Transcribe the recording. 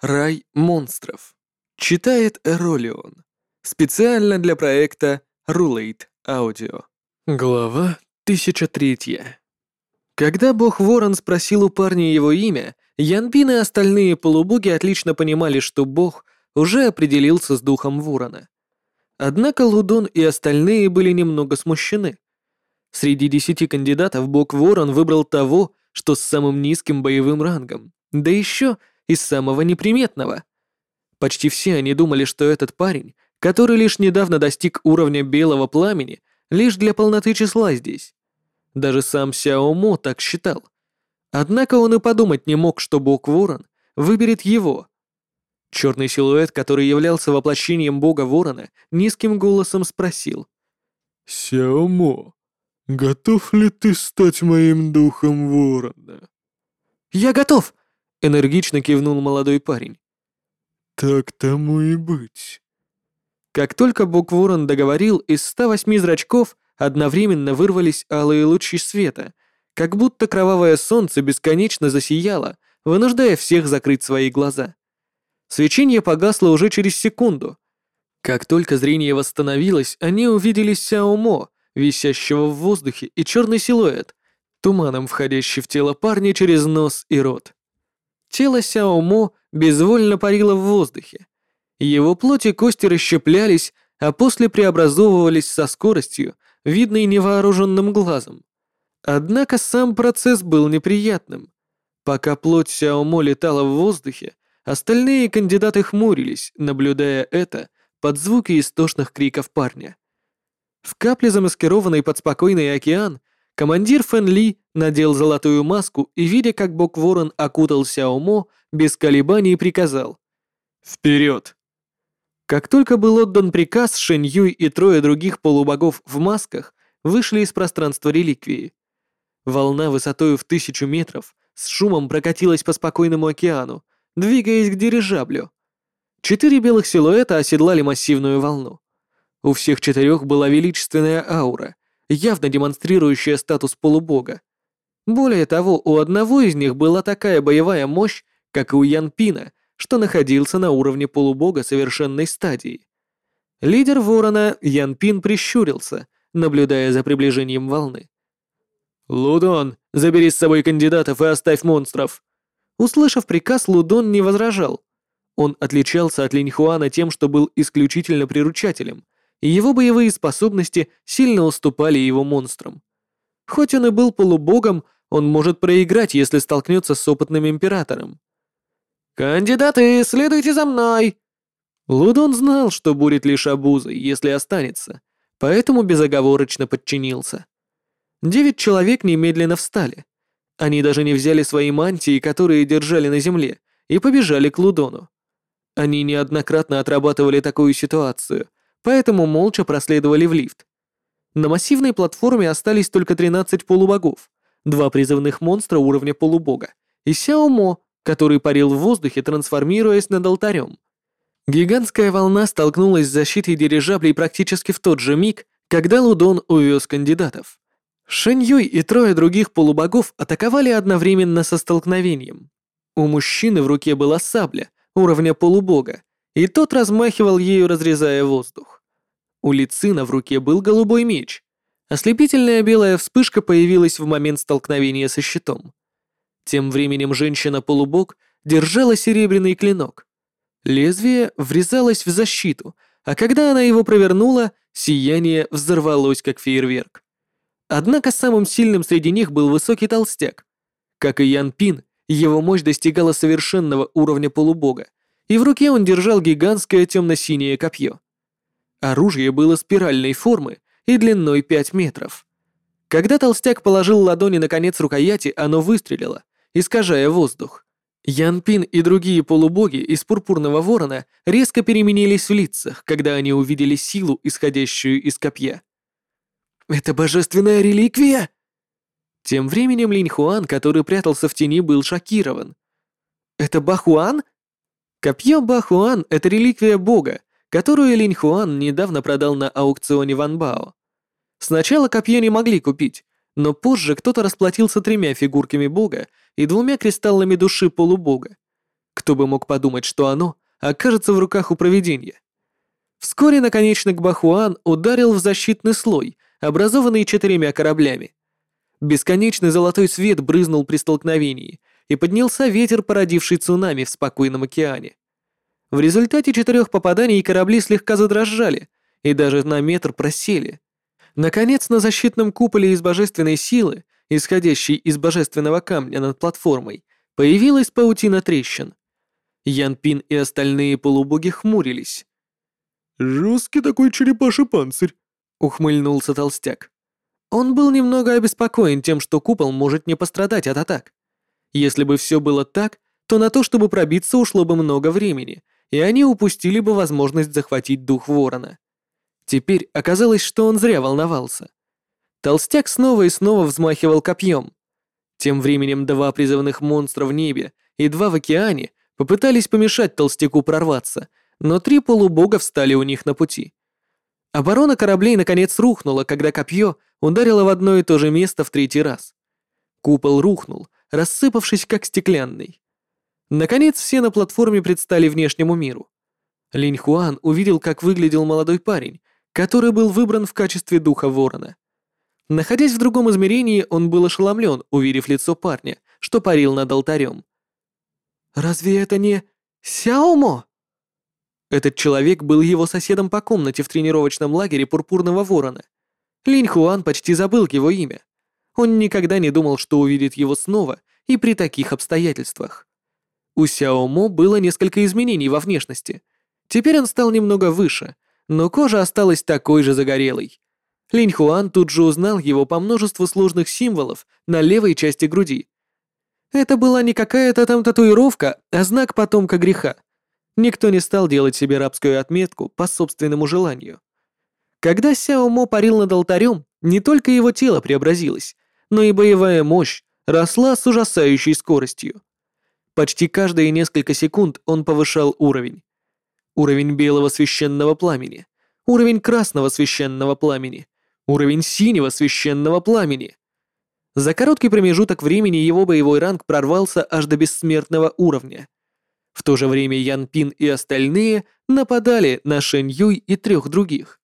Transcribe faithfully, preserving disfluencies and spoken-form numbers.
Рай монстров. Читает Эролион. Специально для проекта Rulate Audio. Глава тысяча третья. Когда бог Ворон спросил у парня его имя, Янпин и остальные полубоги отлично понимали, что бог уже определился с духом Ворона. Однако Лудон и остальные были немного смущены. Среди десяти кандидатов бог Ворон выбрал того, что с самым низким боевым рангом, да еще и самого неприметного. Почти все они думали, что этот парень, который лишь недавно достиг уровня белого пламени, лишь для полноты числа здесь. Даже сам Сяо Мо так считал. Однако он и подумать не мог, что бог Ворон выберет его. Черный силуэт, который являлся воплощением бога Ворона, низким голосом спросил: «Сяо Мо, готов ли ты стать моим духом Ворона?» «Я готов!» — энергично кивнул молодой парень. «Так тому и быть». Как только бог Ворон договорил, из ста восьми зрачков одновременно вырвались алые лучи света, как будто кровавое солнце бесконечно засияло, вынуждая всех закрыть свои глаза. Свечение погасло уже через секунду. Как только зрение восстановилось, они увидели Сяо Мо, висящего в воздухе, и черный силуэт, туманом входящий в тело парня через нос и рот. Тело Сяо Мо безвольно парило в воздухе. Его плоть и кости расщеплялись, а после преобразовывались со скоростью, видной невооруженным глазом. Однако сам процесс был неприятным. Пока плоть Сяо Мо летала в воздухе, остальные кандидаты хмурились, наблюдая это под звуки истошных криков парня. В капле, замаскированной под спокойный океан, командир Фэн Ли надел золотую маску и, видя, как бог Ворон окутал Сяо Мо, без колебаний приказал: «Вперед!». Как только был отдан приказ, Шэнь Юй и трое других полубогов в масках вышли из пространства реликвии. Волна высотой в тысячу метров с шумом прокатилась по спокойному океану, двигаясь к дирижаблю. Четыре белых силуэта оседлали массивную волну. У всех четырех была величественная аура, явно демонстрирующая статус полубога. Более того, у одного из них была такая боевая мощь, как и у Янпина, что находился на уровне полубога совершенной стадии. Лидер Ворона Янпин прищурился, наблюдая за приближением волны. «Лудон, забери с собой кандидатов и оставь монстров!» Услышав приказ, Лудон не возражал. Он отличался от Линьхуана тем, что был исключительно приручателем, и его боевые способности сильно уступали его монстрам. Хоть он и был полубогом, он может проиграть, если столкнется с опытным императором. «Кандидаты, следуйте за мной!» Лудон знал, что будет лишь обузой, если останется, поэтому безоговорочно подчинился. Девять человек немедленно встали. Они даже не взяли свои мантии, которые держали на земле, и побежали к Лудону. Они неоднократно отрабатывали такую ситуацию, поэтому молча проследовали в лифт. На массивной платформе остались только тринадцать полубогов, два призывных монстра уровня полубога и Сяо Мо, который парил в воздухе, трансформируясь над алтарем. Гигантская волна столкнулась с защитой дирижаблей практически в тот же миг, когда Лудон увез кандидатов. Шэнь Юй и трое других полубогов атаковали одновременно со столкновением. У мужчины в руке была сабля уровня полубога, и тот размахивал ею, разрезая воздух. У Ли Цина в руке был голубой меч. Ослепительная белая вспышка появилась в момент столкновения со щитом. Тем временем женщина-полубог держала серебряный клинок. Лезвие врезалось в защиту, а когда она его провернула, сияние взорвалось как фейерверк. Однако самым сильным среди них был высокий толстяк. Как и Ян Пин, его мощь достигала совершенного уровня полубога, и в руке он держал гигантское темно-синее копье. Оружие было спиральной формы и длиной пять метров. Когда толстяк положил ладони на конец рукояти, оно выстрелило, искажая воздух. Ян Пин и другие полубоги из Пурпурного Ворона резко переменились в лицах, когда они увидели силу, исходящую из копья. «Это божественная реликвия!» Тем временем Линьхуан, который прятался в тени, был шокирован. «Это Бахуан?» Копье Бахуан — это реликвия бога, которую Линьхуан недавно продал на аукционе Ванбао. Сначала копье не могли купить, но позже кто-то расплатился тремя фигурками бога и двумя кристаллами души полубога. Кто бы мог подумать, что оно окажется в руках у провидения. Вскоре наконечник Бахуан ударил в защитный слой, образованный четырьмя кораблями. Бесконечный золотой свет брызнул при столкновении, и поднялся ветер, породивший цунами в спокойном океане. В результате четырех попаданий корабли слегка задрожали и даже на метр просели. Наконец, на защитном куполе из божественной силы, исходящей из божественного камня над платформой, появилась паутина трещин. Ян Пин и остальные полубоги хмурились. «Жесткий такой черепаший панцирь», — ухмыльнулся толстяк. Он был немного обеспокоен тем, что купол может не пострадать от атак. Если бы все было так, то на то, чтобы пробиться, ушло бы много времени, и они упустили бы возможность захватить дух ворона. Теперь оказалось, что он зря волновался. Толстяк снова и снова взмахивал копьем. Тем временем два призывных монстра в небе и два в океане попытались помешать толстяку прорваться, но три полубога встали у них на пути. Оборона кораблей наконец рухнула, когда копье ударило в одно и то же место в третий раз. Купол рухнул, рассыпавшись как стеклянный. Наконец все на платформе предстали внешнему миру. Линь Хуан увидел, как выглядел молодой парень, который был выбран в качестве духа ворона. Находясь в другом измерении, он был ошеломлен, увидев лицо парня, что парил над алтарем. «Разве это не Сяомо?» Этот человек был его соседом по комнате в тренировочном лагере Пурпурного Ворона. Линь Хуан почти забыл его имя. Он никогда не думал, что увидит его снова и при таких обстоятельствах. У Сяомо было несколько изменений во внешности. Теперь он стал немного выше, но кожа осталась такой же загорелой. Линь Хуан тут же узнал его по множеству сложных символов на левой части груди. Это была не какая-то там татуировка, а знак потомка греха. Никто не стал делать себе рабскую отметку по собственному желанию. Когда Сяомо парил над алтарем, не только его тело преобразилось, но и боевая мощь росла с ужасающей скоростью. Почти каждые несколько секунд он повышал уровень. Уровень белого священного пламени, уровень красного священного пламени, уровень синего священного пламени. За короткий промежуток времени его боевой ранг прорвался аж до бессмертного уровня. В то же время Ян Пин и остальные нападали на Шэнь Юй и трех других.